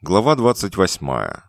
Глава 28.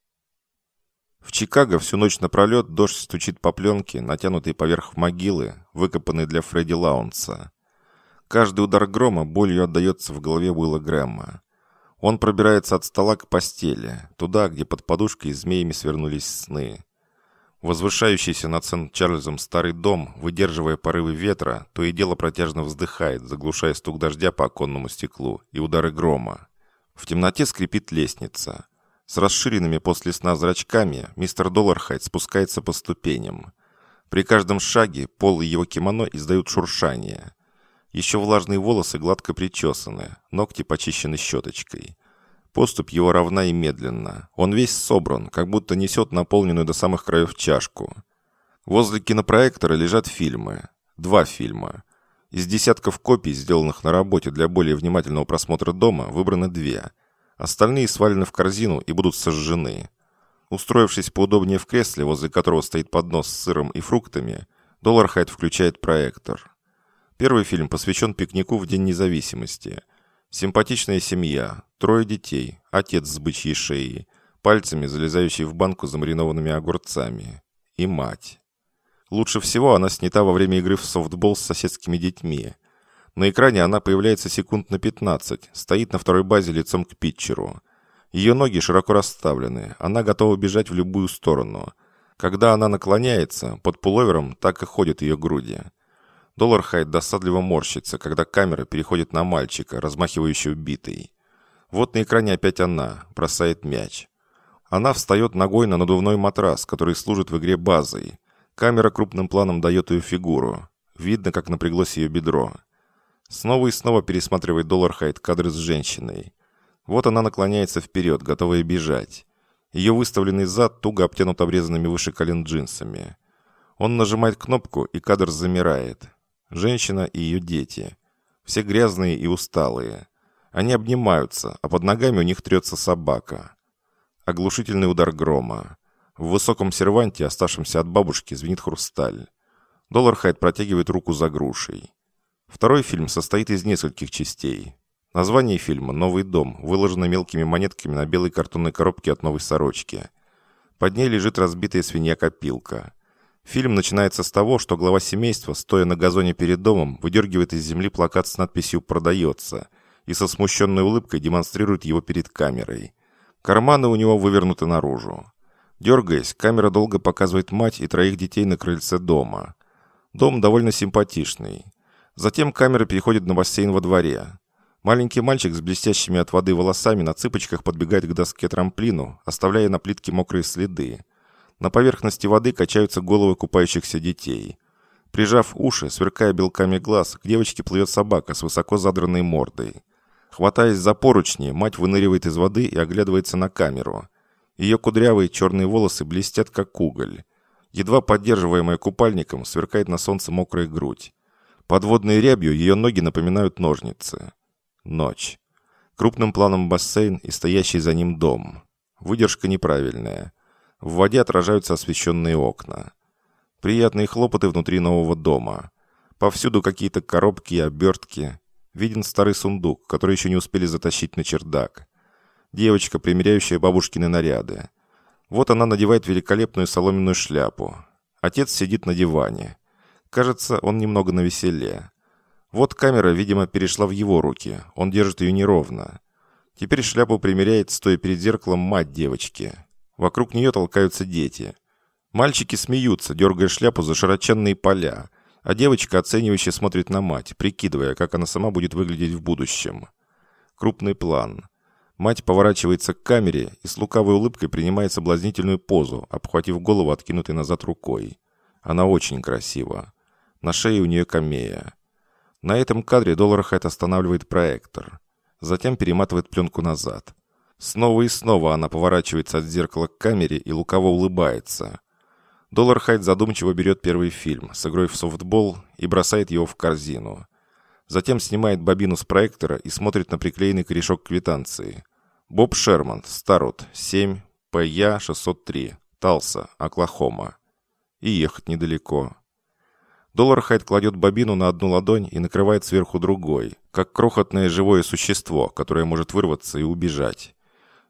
В Чикаго всю ночь напролет дождь стучит по пленке, натянутой поверх могилы, выкопанной для Фредди Лаунса. Каждый удар грома болью отдается в голове Уилла Грэма. Он пробирается от стола к постели, туда, где под подушкой змеями свернулись сны. Возвышающийся над Сент-Чарльзом старый дом, выдерживая порывы ветра, то и дело протяжно вздыхает, заглушая стук дождя по оконному стеклу и удары грома. В темноте скрипит лестница. С расширенными после сна зрачками мистер Доллархайд спускается по ступеням. При каждом шаге пол и его кимоно издают шуршание. Еще влажные волосы гладко причесаны, ногти почищены щеточкой. Поступь его равна и медленна. Он весь собран, как будто несет наполненную до самых краев чашку. Возле кинопроектора лежат фильмы. 2 фильма. Из десятков копий, сделанных на работе для более внимательного просмотра дома, выбраны 2. Остальные свалены в корзину и будут сожжены. Устроившись поудобнее в кресле, возле которого стоит поднос с сыром и фруктами, Доллархайд включает проектор. Первый фильм посвящен пикнику в День независимости. Симпатичная семья, 3 детей, отец с бычьей шеей, пальцами залезающий в банку с замаринованными огурцами. И мать. Лучше всего она снята во время игры в софтбол с соседскими детьми. На экране она появляется секунд на 15, стоит на второй базе лицом к питчеру. Ее ноги широко расставлены, она готова бежать в любую сторону. Когда она наклоняется, под пуловером так и ходят ее груди. Доллархайд досадливо морщится, когда камера переходит на мальчика, размахивающего битой. Вот на экране опять она, бросает мяч. Она встает ногой на надувной матрас, который служит в игре базой. Камера крупным планом дает ее фигуру. Видно, как напряглось ее бедро. Снова и снова пересматривает Доллархайд кадры с женщиной. Вот она наклоняется вперед, готовая бежать. Ее выставленный зад туго обтянут обрезанными выше колен джинсами. Он нажимает кнопку, и кадр замирает. Женщина и ее дети. Все грязные и усталые. Они обнимаются, а под ногами у них трется собака. Оглушительный удар грома. В высоком серванте, оставшемся от бабушки, звенит хрусталь. Доллархайд протягивает руку за грушей. Второй фильм состоит из нескольких частей. Название фильма «Новый дом» выложено мелкими монетками на белой картонной коробке от новой сорочки. Под ней лежит разбитая свинья-копилка. Фильм начинается с того, что глава семейства, стоя на газоне перед домом, выдергивает из земли плакат с надписью «Продается» и со смущенной улыбкой демонстрирует его перед камерой. Карманы у него вывернуты наружу. Дергаясь, камера долго показывает мать и 3 детей на крыльце дома. Дом довольно симпатичный. Затем камера переходит на бассейн во дворе. Маленький мальчик с блестящими от воды волосами на цыпочках подбегает к доске трамплину, оставляя на плитке мокрые следы. На поверхности воды качаются головы купающихся детей. Прижав уши, сверкая белками глаз, к девочке плывет собака с высоко задранной мордой. Хватаясь за поручни, мать выныривает из воды и оглядывается на камеру. Ее кудрявые черные волосы блестят, как уголь. Едва поддерживаемая купальником, сверкает на солнце мокрая грудь. Подводной рябью ее ноги напоминают ножницы. Ночь. Крупным планом бассейн и стоящий за ним дом. Выдержка неправильная. В воде отражаются освещенные окна. Приятные хлопоты внутри нового дома. Повсюду какие-то коробки и обертки. Виден старый сундук, который еще не успели затащить на чердак. Девочка, примеряющая бабушкины наряды. Вот она надевает великолепную соломенную шляпу. Отец сидит на диване. Кажется, он немного навеселе. Вот камера, видимо, перешла в его руки. Он держит ее неровно. Теперь шляпу примеряет, стоя перед зеркалом, мать девочки. Вокруг нее толкаются дети. Мальчики смеются, дергая шляпу за широченные поля, а девочка оценивающе смотрит на мать, прикидывая, как она сама будет выглядеть в будущем. Крупный план. Мать поворачивается к камере и с лукавой улыбкой принимает соблазнительную позу, обхватив голову откинутой назад рукой. Она очень красива. На шее у нее камея. На этом кадре Доллархайд останавливает проектор. Затем перематывает пленку назад. Снова и снова она поворачивается от зеркала к камере и лукаво улыбается. Доллархайд задумчиво берет первый фильм с игрой в софтбол и бросает его в корзину. Затем снимает бобину с проектора и смотрит на приклеенный корешок квитанции. Боб Шерман, Старут, 7, ПЯ 603, Талса, Оклахома. И ехать недалеко. Доллархайд кладет бобину на одну ладонь и накрывает сверху другой, как крохотное живое существо, которое может вырваться и убежать.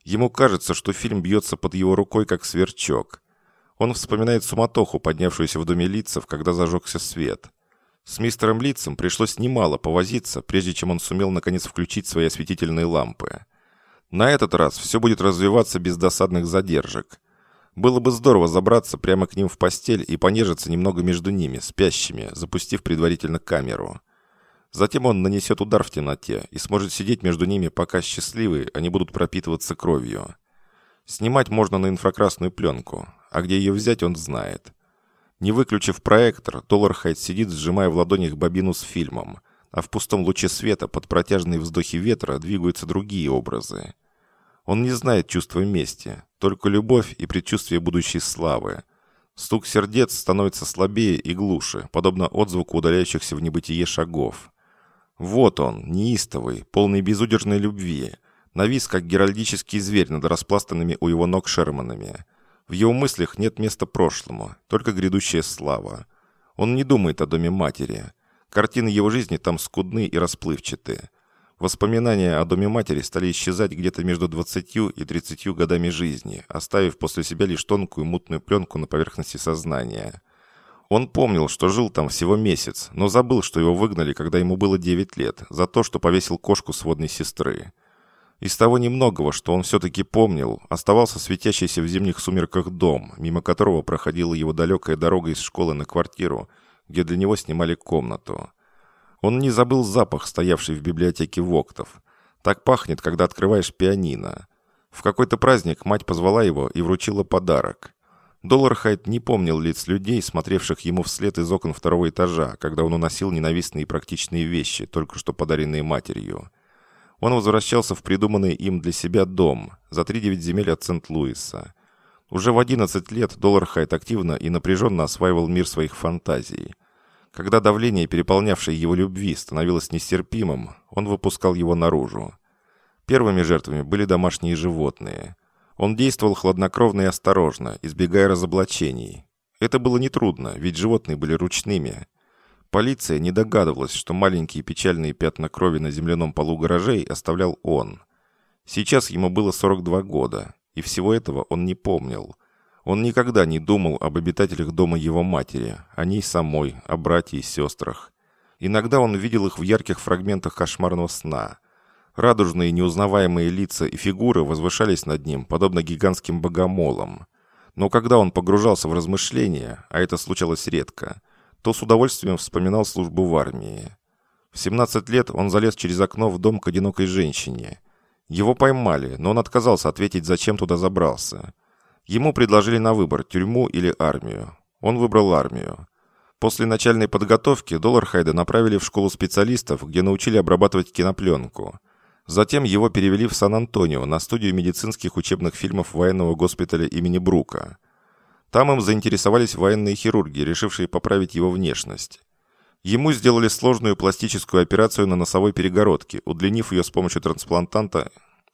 Ему кажется, что фильм бьется под его рукой, как сверчок. Он вспоминает суматоху, поднявшуюся в доме Литцев, когда зажегся свет. С мистером Литцем пришлось немало повозиться, прежде чем он сумел наконец включить свои осветительные лампы. На этот раз все будет развиваться без досадных задержек. Было бы здорово забраться прямо к ним в постель и понежиться немного между ними, спящими, запустив предварительно камеру. Затем он нанесет удар в темноте и сможет сидеть между ними, пока счастливые они будут пропитываться кровью. Снимать можно на инфракрасную пленку, а где ее взять, он знает. Не выключив проектор, Доллархайд сидит, сжимая в ладонях бобину с фильмом, а в пустом луче света под протяжные вздохи ветра двигаются другие образы. Он не знает чувства мести, только любовь и предчувствие будущей славы. Стук сердец становится слабее и глуше, подобно отзвуку удаляющихся в небытие шагов. Вот он, неистовый, полный безудержной любви, навис, как геральдический зверь над распластанными у его ног Шерманами. В его мыслях нет места прошлому, только грядущая слава. Он не думает о доме матери. Картины его жизни там скудны и расплывчаты. Воспоминания о доме матери стали исчезать где-то между 20 и 30 годами жизни, оставив после себя лишь тонкую мутную пленку на поверхности сознания. Он помнил, что жил там всего месяц, но забыл, что его выгнали, когда ему было 9 лет, за то, что повесил кошку сводной сестры. Из того немногого, что он все-таки помнил, оставался светящийся в зимних сумерках дом, мимо которого проходила его далекая дорога из школы на квартиру, где для него снимали комнату. Он не забыл запах, стоявший в библиотеке Воктов. Так пахнет, когда открываешь пианино. В какой-то праздник мать позвала его и вручила подарок. Доллархайд не помнил лиц людей, смотревших ему вслед из окон второго этажа, когда он уносил ненавистные и практичные вещи, только что подаренные матерью. Он возвращался в придуманный им для себя дом, за 3-9 земель от Сент-Луиса. Уже в 11 лет Доллархайд активно и напряженно осваивал мир своих фантазий. Когда давление, переполнявшее его любви, становилось нестерпимым, он выпускал его наружу. Первыми жертвами были домашние животные. Он действовал хладнокровно и осторожно, избегая разоблачений. Это было нетрудно, ведь животные были ручными. Полиция не догадывалась, что маленькие печальные пятна крови на земляном полу гаражей оставлял он. Сейчас ему было 42 года, и всего этого он не помнил. Он никогда не думал об обитателях дома его матери, о ней самой, о братьях и сестрах. Иногда он видел их в ярких фрагментах кошмарного сна. Радужные неузнаваемые лица и фигуры возвышались над ним, подобно гигантским богомолам. Но когда он погружался в размышления, а это случалось редко, то с удовольствием вспоминал службу в армии. В 17 лет он залез через окно в дом к одинокой женщине. Его поймали, но он отказался ответить, зачем туда забрался. Ему предложили на выбор тюрьму или армию. Он выбрал армию. После начальной подготовки Доллархайда направили в школу специалистов, где научили обрабатывать кинопленку. Затем его перевели в Сан-Антонио на студию медицинских учебных фильмов военного госпиталя имени Брука. Там им заинтересовались военные хирурги, решившие поправить его внешность. Ему сделали сложную пластическую операцию на носовой перегородке, удлинив ее с помощью трансплантата.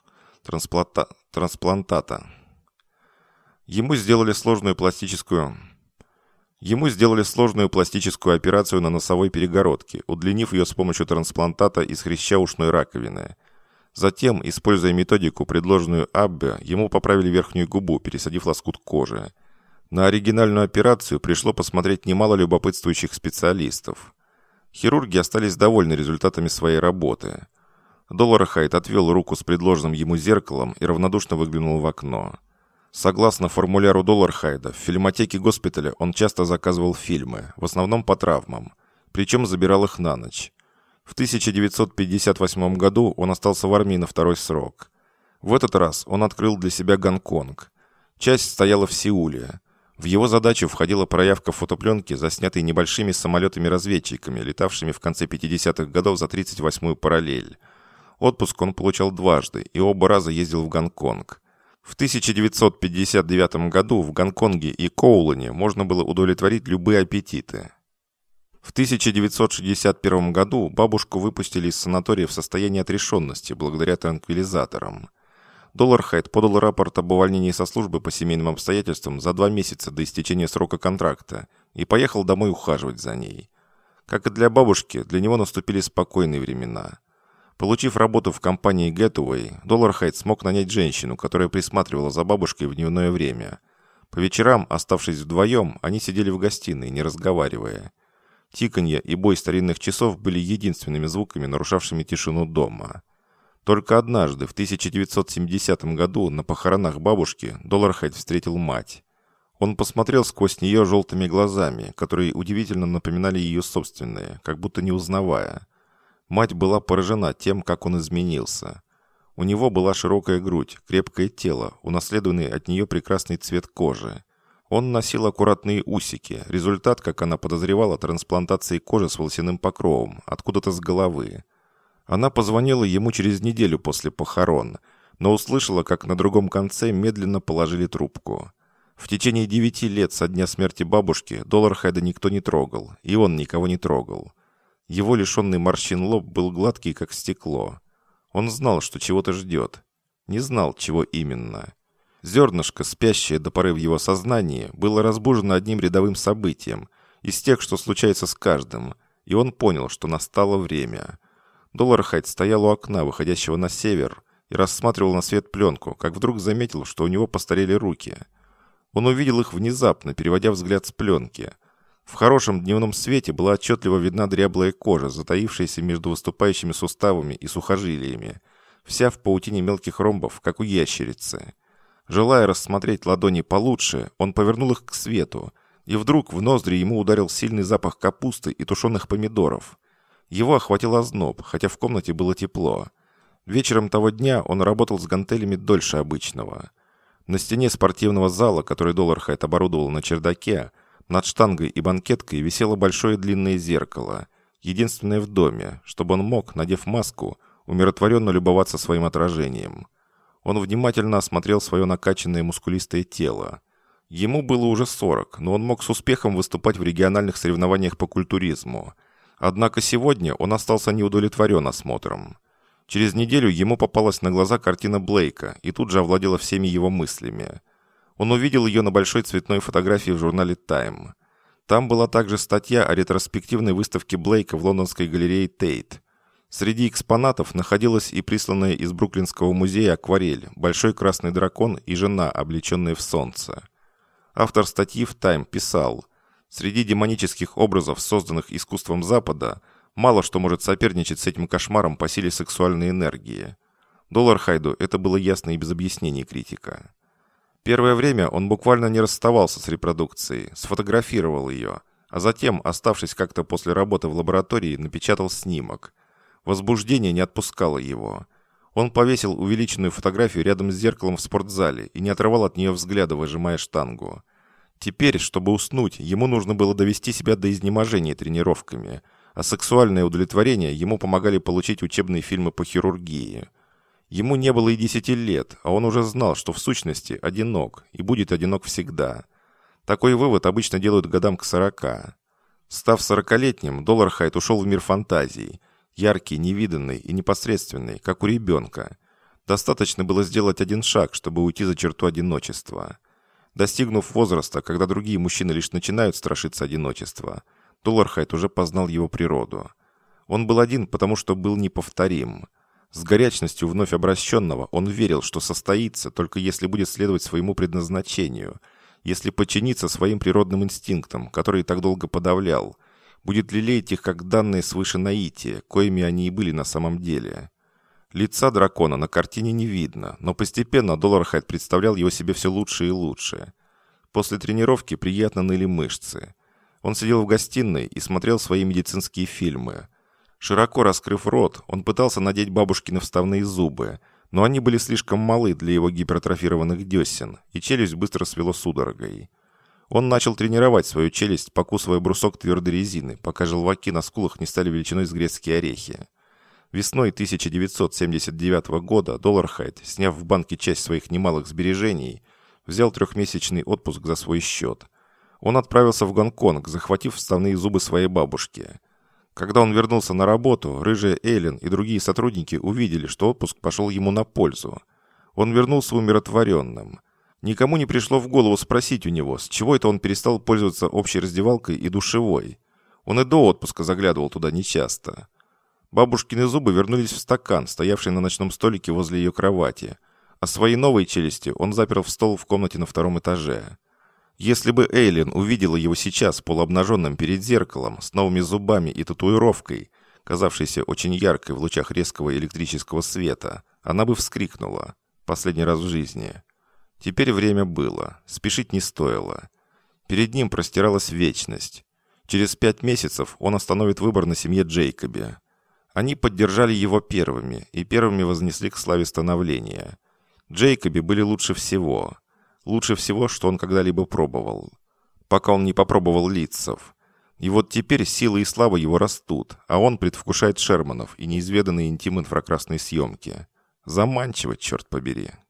Ему сделали сложную пластическую операцию на носовой перегородке, удлинив ее с помощью трансплантата из хряща ушной раковины. Затем, используя методику, предложенную Аббе, ему поправили верхнюю губу, пересадив лоскут кожи. На оригинальную операцию пришло посмотреть немало любопытствующих специалистов. Хирурги остались довольны результатами своей работы. Доллархайд отвел руку с предложенным ему зеркалом и равнодушно выглянул в окно. Согласно формуляру Доллархайда, в фильмотеке госпиталя он часто заказывал фильмы, в основном по травмам, причем забирал их на ночь. В 1958 году он остался в армии на второй срок. В этот раз он открыл для себя Гонконг. Часть стояла в Сеуле. В его задачу входила проявка фотопленки, заснятой небольшими самолетами-разведчиками, летавшими в конце 50-х годов за 38-ю параллель. Отпуск он получал дважды и оба раза ездил в Гонконг. В 1959 году в Гонконге и Коулане можно было удовлетворить любые аппетиты. В 1961 году бабушку выпустили из санатория в состоянии отрешенности благодаря транквилизаторам. Доллархайд подал рапорт об увольнении со службы по семейным обстоятельствам за 2 месяца до истечения срока контракта и поехал домой ухаживать за ней. Как и для бабушки, для него наступили спокойные времена. Получив работу в компании Getaway, Доллархайд смог нанять женщину, которая присматривала за бабушкой в дневное время. По вечерам, оставшись вдвоем, они сидели в гостиной, не разговаривая. Тиканье и бой старинных часов были единственными звуками, нарушавшими тишину дома. Только однажды, в 1970 году, на похоронах бабушки, Доллархайд встретил мать. Он посмотрел сквозь нее желтыми глазами, которые удивительно напоминали ее собственные, как будто не узнавая. Мать была поражена тем, как он изменился. У него была широкая грудь, крепкое тело, унаследованный от нее прекрасный цвет кожи. Он носил аккуратные усики, результат, как она подозревала, трансплантации кожи с волосяным покровом, откуда-то с головы. Она позвонила ему через неделю после похорон, но услышала, как на другом конце медленно положили трубку. В течение 9 лет со дня смерти бабушки Доллархайда никто не трогал, и он никого не трогал. Его лишенный морщин лоб был гладкий, как стекло. Он знал, что чего-то ждет. Не знал, чего именно. Зернышко, спящее до поры в его сознании, было разбужено одним рядовым событием, из тех, что случается с каждым, и он понял, что настало время. Доллархайд стоял у окна, выходящего на север, и рассматривал на свет пленку, как вдруг заметил, что у него постарели руки. Он увидел их внезапно, переводя взгляд с пленки. В хорошем дневном свете была отчетливо видна дряблая кожа, затаившаяся между выступающими суставами и сухожилиями, вся в паутине мелких ромбов, как у ящерицы. Желая рассмотреть ладони получше, он повернул их к свету, и вдруг в ноздри ему ударил сильный запах капусты и тушеных помидоров. Его охватил озноб, хотя в комнате было тепло. Вечером того дня он работал с гантелями дольше обычного. На стене спортивного зала, который Доллархайд оборудовал на чердаке, над штангой и банкеткой висело большое длинное зеркало, единственное в доме, чтобы он мог, надев маску, умиротворенно любоваться своим отражением. Он внимательно осмотрел свое накачанное мускулистое тело. Ему было уже 40, но он мог с успехом выступать в региональных соревнованиях по культуризму. Однако сегодня он остался неудовлетворен осмотром. Через неделю ему попалась на глаза картина Блейка и тут же овладела всеми его мыслями. Он увидел ее на большой цветной фотографии в журнале «Тайм». Там была также статья о ретроспективной выставке Блейка в лондонской галерее Тейт. Среди экспонатов находилась и присланная из Бруклинского музея акварель «Большой красный дракон и жена, облеченная в солнце». Автор статьи в «Тайм» писал: «Среди демонических образов, созданных искусством Запада, мало что может соперничать с этим кошмаром по силе сексуальной энергии». Доллархайду это было ясно и без объяснений критика. Первое время он буквально не расставался с репродукцией, сфотографировал ее, а затем, оставшись как-то после работы в лаборатории, напечатал снимок. Возбуждение не отпускало его. Он повесил увеличенную фотографию рядом с зеркалом в спортзале и не отрывал от нее взгляда, выжимая штангу. Теперь, чтобы уснуть, ему нужно было довести себя до изнеможения тренировками, а сексуальное удовлетворение ему помогали получить учебные фильмы по хирургии. Ему не было и 10 лет, а он уже знал, что в сущности одинок и будет одинок всегда. Такой вывод обычно делают годам к 40. Став 40-летним, Доллархайд ушел в мир фантазий, яркий, невиданный и непосредственный, как у ребенка. Достаточно было сделать один шаг, чтобы уйти за черту одиночества. Достигнув возраста, когда другие мужчины лишь начинают страшиться одиночества, Доллархайд уже познал его природу. Он был один, потому что был неповторим. С горячностью вновь обращенного он верил, что состоится, только если будет следовать своему предназначению, если подчиниться своим природным инстинктам, которые так долго подавлял, будет лелеять их как данные свыше наития, коими они и были на самом деле. Лица дракона на картине не видно, но постепенно Доллархайд представлял его себе все лучше и лучше. После тренировки приятно ныли мышцы. Он сидел в гостиной и смотрел свои медицинские фильмы. Широко раскрыв рот, он пытался надеть бабушкины вставные зубы, но они были слишком малы для его гипертрофированных десен, и челюсть быстро свело судорогой. Он начал тренировать свою челюсть, покусывая брусок твердой резины, пока желваки на скулах не стали величиной с грецкие орехи. Весной 1979 года Доллархайд, сняв в банке часть своих немалых сбережений, взял 3-месячный отпуск за свой счет. Он отправился в Гонконг, захватив вставные зубы своей бабушки. Когда он вернулся на работу, рыжая Эйлин и другие сотрудники увидели, что отпуск пошел ему на пользу. Он вернулся умиротворенным. Никому не пришло в голову спросить у него, с чего это он перестал пользоваться общей раздевалкой и душевой. Он и до отпуска заглядывал туда нечасто. Бабушкины зубы вернулись в стакан, стоявший на ночном столике возле ее кровати, а свои новые челюсти он запер в стол в комнате на втором этаже. Если бы Эйлин увидела его сейчас полуобнаженным перед зеркалом, с новыми зубами и татуировкой, казавшейся очень яркой в лучах резкого электрического света, она бы вскрикнула. Последний раз в жизни. Теперь время было. Спешить не стоило. Перед ним простиралась вечность. Через 5 месяцев он остановит выбор на семье Джейкоби. Они поддержали его первыми и первыми вознесли к славе становления. Джейкоби были лучше всего. Лучше всего, что он когда-либо пробовал. Пока он не попробовал Литцев. И вот теперь сила и слава его растут, а он предвкушает Шерманов и неизведанные интимы инфракрасной съемки. Заманчиво, черт побери.